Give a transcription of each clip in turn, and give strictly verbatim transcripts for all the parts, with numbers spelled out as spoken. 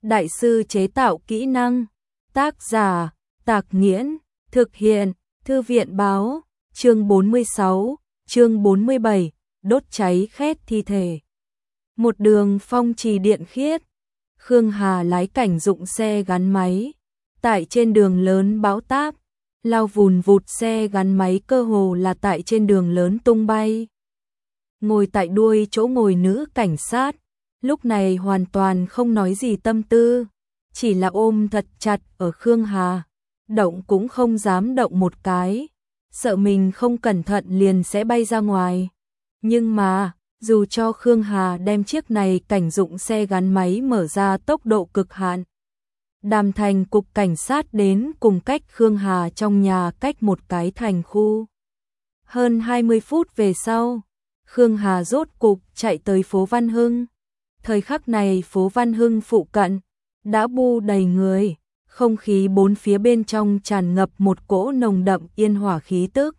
đại sư chế tạo kỹ năng. Tác giả, Tạc Nghiễn, thực hiện, Thư viện báo, chương bốn mươi sáu, chương bốn mươi bảy, đốt cháy khét thi thể. Một đường phong trì điện khiết, Khương Hà lái cảnh dụng xe gắn máy, tại trên đường lớn bão táp, lao vùn vụt xe gắn máy cơ hồ là tại trên đường lớn tung bay. Ngồi tại đuôi chỗ ngồi nữ cảnh sát, lúc này hoàn toàn không nói gì tâm tư, chỉ là ôm thật chặt ở Khương Hà, động cũng không dám động một cái, sợ mình không cẩn thận liền sẽ bay ra ngoài. Nhưng mà, dù cho Khương Hà đem chiếc này cảnh dụng xe gắn máy mở ra tốc độ cực hạn, Đàm Thành cục cảnh sát đến cùng cách Khương Hà trong nhà cách một cái thành khu. Hơn hai mươi phút về sau, Khương Hà rốt cục chạy tới phố Văn Hưng. Thời khắc này phố Văn Hưng phụ cận đã bu đầy người, không khí bốn phía bên trong tràn ngập một cỗ nồng đậm yên hỏa khí tức.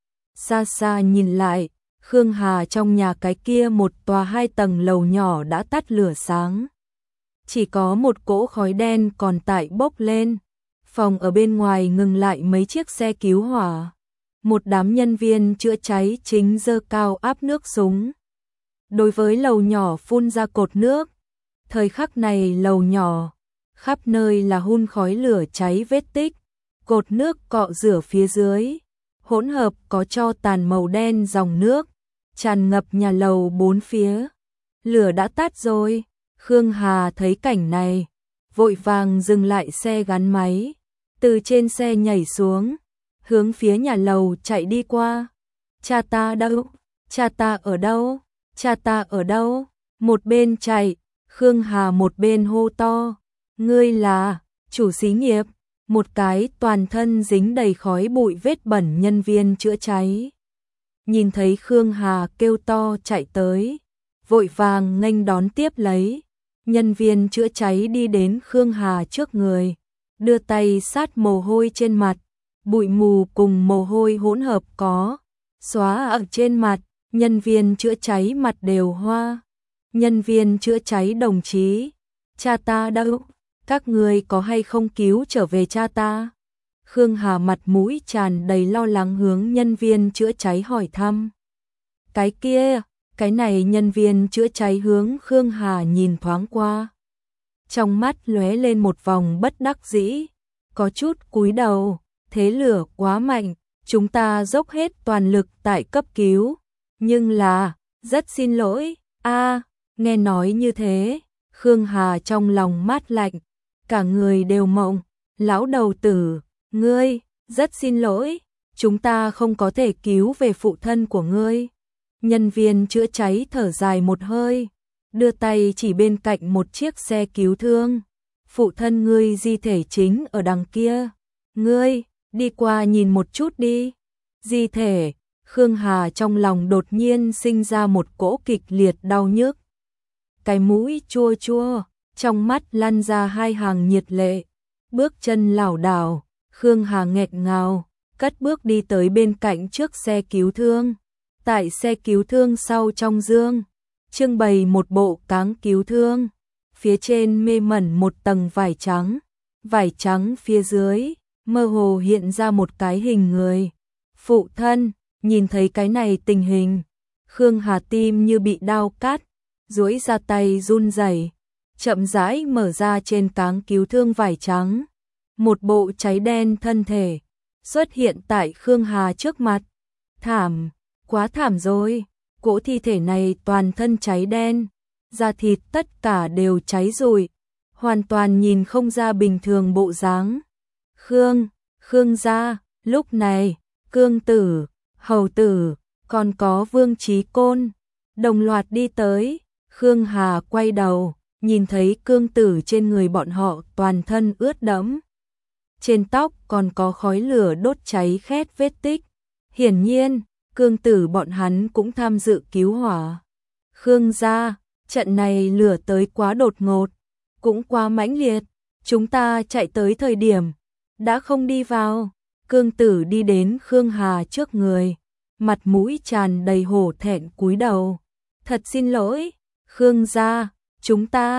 Xa xa nhìn lại, Khương Hà trong nhà cái kia một tòa hai tầng lầu nhỏ đã tắt lửa sáng. Chỉ có một cỗ khói đen còn tại bốc lên. Phòng ở bên ngoài ngừng lại mấy chiếc xe cứu hỏa. Một đám nhân viên chữa cháy chính giơ cao áp nước súng. Đối với lầu nhỏ phun ra cột nước. Thời khắc này lầu nhỏ, khắp nơi là hun khói lửa cháy vết tích. Cột nước cọ rửa phía dưới, hỗn hợp có tro tàn màu đen dòng nước, tràn ngập nhà lầu bốn phía. Lửa đã tắt rồi. Khương Hà thấy cảnh này, vội vàng dừng lại xe gắn máy, từ trên xe nhảy xuống, hướng phía nhà lầu chạy đi qua. Cha ta đâu? Cha ta ở đâu? Cha ta ở đâu? Một bên chạy, Khương Hà một bên hô to. Ngươi là chủ xí nghiệp, một cái toàn thân dính đầy khói bụi vết bẩn nhân viên chữa cháy. Nhìn thấy Khương Hà kêu to chạy tới, vội vàng nghênh đón tiếp lấy. Nhân viên chữa cháy đi đến Khương Hà trước người, đưa tay sát mồ hôi trên mặt, bụi mù cùng mồ hôi hỗn hợp có, xóa ở trên mặt, nhân viên chữa cháy mặt đều hoa. Nhân viên chữa cháy đồng chí, cha ta đâu? Các người có hay không cứu trở về cha ta? Khương Hà mặt mũi tràn đầy lo lắng hướng nhân viên chữa cháy hỏi thăm. Cái kia, cái này nhân viên chữa cháy hướng Khương Hà nhìn thoáng qua. Trong mắt lóe lên một vòng bất đắc dĩ, có chút cúi đầu, thế lửa quá mạnh, chúng ta dốc hết toàn lực tại cấp cứu. Nhưng là, rất xin lỗi, a nghe nói như thế, Khương Hà trong lòng mát lạnh, cả người đều mộng, lão đầu tử, ngươi, rất xin lỗi, chúng ta không có thể cứu về phụ thân của ngươi. Nhân viên chữa cháy thở dài một hơi, đưa tay chỉ bên cạnh một chiếc xe cứu thương. Phụ thân ngươi di thể chính ở đằng kia. Ngươi, đi qua nhìn một chút đi. Di thể, Khương Hà trong lòng đột nhiên sinh ra một cỗ kịch liệt đau nhức. Cái mũi chua chua, trong mắt lăn ra hai hàng nhiệt lệ. Bước chân lảo đảo, Khương Hà nghẹt ngào, cất bước đi tới bên cạnh trước xe cứu thương. Tại xe cứu thương sau trong dương, trưng bày một bộ cáng cứu thương, phía trên mê mẩn một tầng vải trắng, vải trắng phía dưới, mơ hồ hiện ra một cái hình người. Phụ thân, nhìn thấy cái này tình hình, Khương Hà tim như bị đau cắt, duỗi ra tay run rẩy, chậm rãi mở ra trên cáng cứu thương vải trắng. Một bộ cháy đen thân thể, xuất hiện tại Khương Hà trước mặt. Thảm! Quá thảm rồi, cỗ thi thể này toàn thân cháy đen, da thịt tất cả đều cháy rụi, hoàn toàn nhìn không ra bình thường bộ dáng. Khương, Khương gia, lúc này, Cương Tử, Hầu Tử, còn có Vương Chí Côn, đồng loạt đi tới. Khương Hà quay đầu, nhìn thấy Cương Tử trên người bọn họ toàn thân ướt đẫm. Trên tóc còn có khói lửa đốt cháy khét vết tích. Hiển nhiên, Cương Tử bọn hắn cũng tham dự cứu hỏa. Khương gia, trận này lửa tới quá đột ngột, cũng quá mãnh liệt, chúng ta chạy tới thời điểm, đã không đi vào. Cương Tử đi đến Khương Hà trước người, mặt mũi tràn đầy hổ thẹn cúi đầu. Thật xin lỗi, Khương gia, chúng ta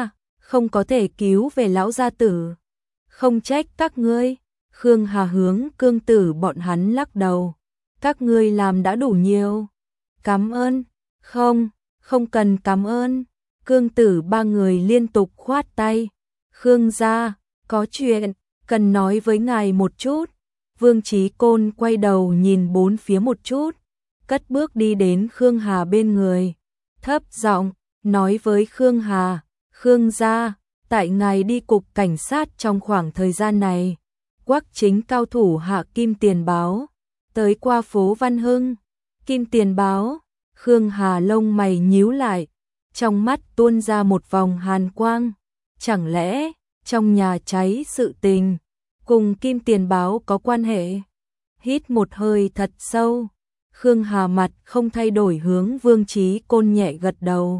không có thể cứu về lão gia tử. Không trách các ngươi. Khương Hà hướng Cương Tử bọn hắn lắc đầu. Các ngươi làm đã đủ nhiều. Cảm ơn. Không, không cần cảm ơn. Cương Tử ba người liên tục khoát tay. Khương gia, có chuyện, cần nói với ngài một chút. Vương Chí Côn quay đầu nhìn bốn phía một chút, cất bước đi đến Khương Hà bên người. Thấp giọng, nói với Khương Hà, Khương gia, tại ngài đi cục cảnh sát trong khoảng thời gian này, Quắc Chính cao thủ hạ Kim Tiền Báo, tới qua phố Văn Hưng. Kim Tiền Báo, Khương Hà lông mày nhíu lại, trong mắt tuôn ra một vòng hàn quang. Chẳng lẽ, trong nhà cháy sự tình, cùng Kim Tiền Báo có quan hệ? Hít một hơi thật sâu, Khương Hà mặt không thay đổi hướng Vương Chí Côn nhẹ gật đầu.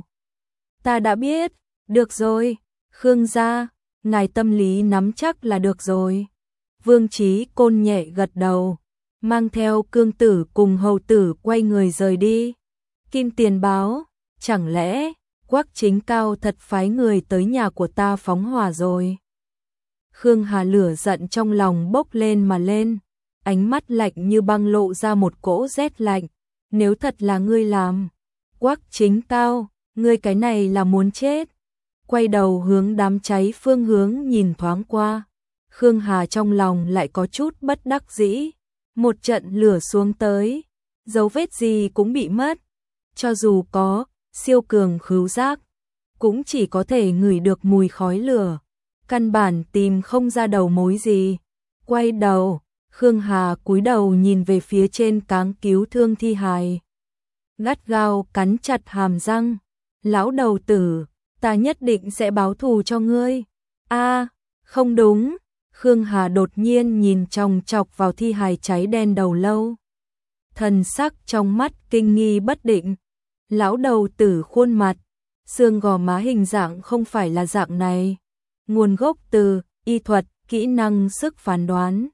Ta đã biết, được rồi, Khương gia, ngài tâm lý nắm chắc là được rồi. Vương Chí Côn nhẹ gật đầu, mang theo Cương Tử cùng hầu tử quay người rời đi. Kim Tiền Báo, chẳng lẽ Quắc Chính cao thật phái người tới nhà của ta phóng hỏa rồi? Khương Hà lửa giận trong lòng bốc lên mà lên, ánh mắt lạnh như băng lộ ra một cỗ rét lạnh. Nếu thật là ngươi làm, Quắc Chính cao, ngươi cái này là muốn chết. Quay đầu hướng đám cháy phương hướng nhìn thoáng qua, Khương Hà trong lòng lại có chút bất đắc dĩ. Một trận lửa xuống tới, dấu vết gì cũng bị mất. Cho dù có siêu cường khứu giác, cũng chỉ có thể ngửi được mùi khói lửa, căn bản tìm không ra đầu mối gì. Quay đầu, Khương Hà cúi đầu nhìn về phía trên cáng cứu thương thi hài, gắt gao cắn chặt hàm răng. Lão đầu tử, ta nhất định sẽ báo thù cho ngươi. A, không đúng. Khương Hà đột nhiên nhìn chòng chọc vào thi hài cháy đen đầu lâu, thần sắc trong mắt kinh nghi bất định. Lão đầu tử khuôn mặt, xương gò má hình dạng không phải là dạng này, nguồn gốc từ y thuật, kỹ năng sức phán đoán.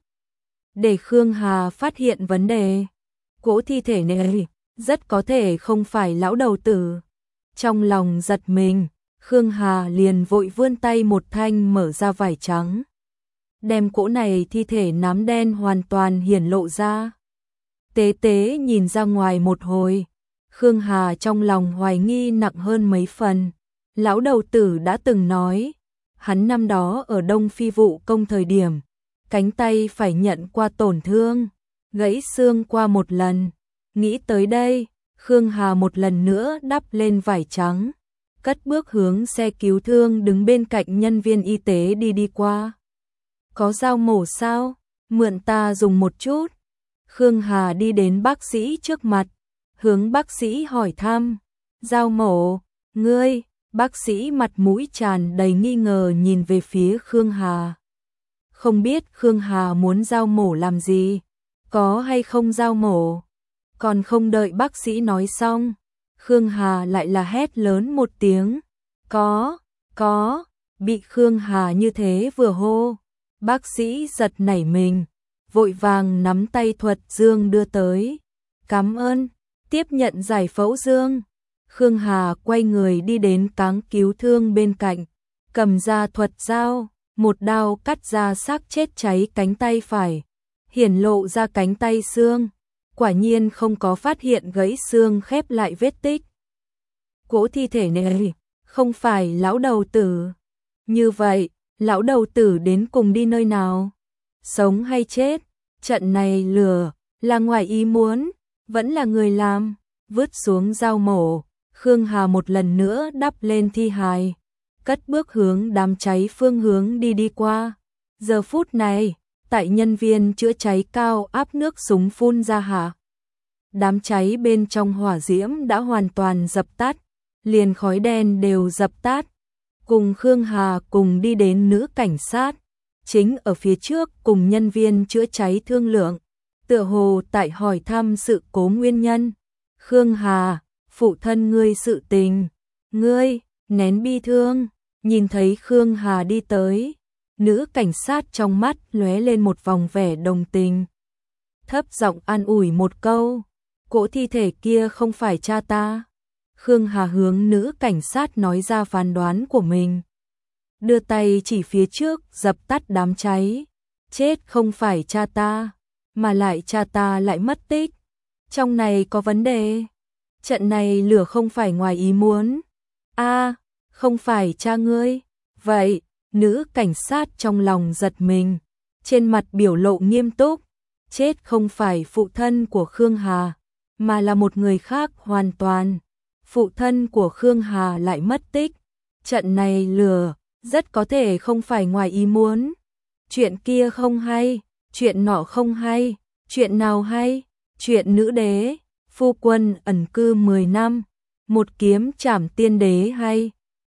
Để Khương Hà phát hiện vấn đề, cỗ thi thể này rất có thể không phải lão đầu tử. Trong lòng giật mình, Khương Hà liền vội vươn tay một thanh mở ra vải trắng, đem cỗ này thi thể nám đen hoàn toàn hiển lộ ra. Tế tế nhìn ra ngoài một hồi, Khương Hà trong lòng hoài nghi nặng hơn mấy phần. Lão đầu tử đã từng nói, hắn năm đó ở Đông Phi vụ công thời điểm, cánh tay phải nhận qua tổn thương, gãy xương qua một lần. Nghĩ tới đây, Khương Hà một lần nữa đắp lên vải trắng, cất bước hướng xe cứu thương đứng bên cạnh nhân viên y tế đi đi qua. Có dao mổ sao? Mượn ta dùng một chút. Khương Hà đi đến bác sĩ trước mặt, hướng bác sĩ hỏi thăm. Dao mổ, ngươi? Bác sĩ mặt mũi tràn đầy nghi ngờ nhìn về phía Khương Hà. Không biết Khương Hà muốn dao mổ làm gì? Có hay không dao mổ? Còn không đợi bác sĩ nói xong, Khương Hà lại là hét lớn một tiếng. Có, có, bị Khương Hà như thế vừa hô. Bác sĩ giật nảy mình, vội vàng nắm tay thuật dương đưa tới. Cảm ơn, tiếp nhận giải phẫu dương. Khương Hà quay người đi đến cáng cứu thương bên cạnh, cầm ra thuật dao, một đao cắt ra xác chết cháy cánh tay phải, hiển lộ ra cánh tay xương. Quả nhiên không có phát hiện gãy xương khép lại vết tích. Cỗ thi thể này không phải lão đầu tử. Như vậy, lão đầu tử đến cùng đi nơi nào? Sống hay chết? Trận này lừa, là ngoài ý muốn, vẫn là người làm. Vứt xuống dao mổ, Khương Hà một lần nữa đắp lên thi hài, cất bước hướng đám cháy phương hướng đi đi qua. Giờ phút này, tại nhân viên chữa cháy cao áp nước súng phun ra hạ. Đám cháy bên trong hỏa diễm đã hoàn toàn dập tắt, liền khói đen đều dập tắt. Cùng Khương Hà cùng đi đến nữ cảnh sát, chính ở phía trước cùng nhân viên chữa cháy thương lượng, tựa hồ tại hỏi thăm sự cố nguyên nhân. Khương Hà, phụ thân ngươi sự tình, ngươi, nén bi thương, nhìn thấy Khương Hà đi tới, nữ cảnh sát trong mắt lóe lên một vòng vẻ đồng tình. Thấp giọng an ủi một câu, cỗ thi thể kia không phải cha ta. Khương Hà hướng nữ cảnh sát nói ra phán đoán của mình. đưa tay chỉ phía trước dập tắt đám cháy. Chết không phải cha ta, mà lại cha ta lại mất tích. Trong này có vấn đề. Trận này lửa không phải ngoài ý muốn. A, không phải cha ngươi. Vậy, nữ cảnh sát trong lòng giật mình, trên mặt biểu lộ nghiêm túc. Chết không phải phụ thân của Khương Hà, mà là một người khác hoàn toàn. Phụ thân của Khương Hà lại mất tích. Trận này lửa, rất có thể không phải ngoài ý muốn. Chuyện kia không hay, chuyện nọ không hay, chuyện nào hay? Chuyện nữ đế, phu quân ẩn cư mười năm, một kiếm trảm tiên đế hay.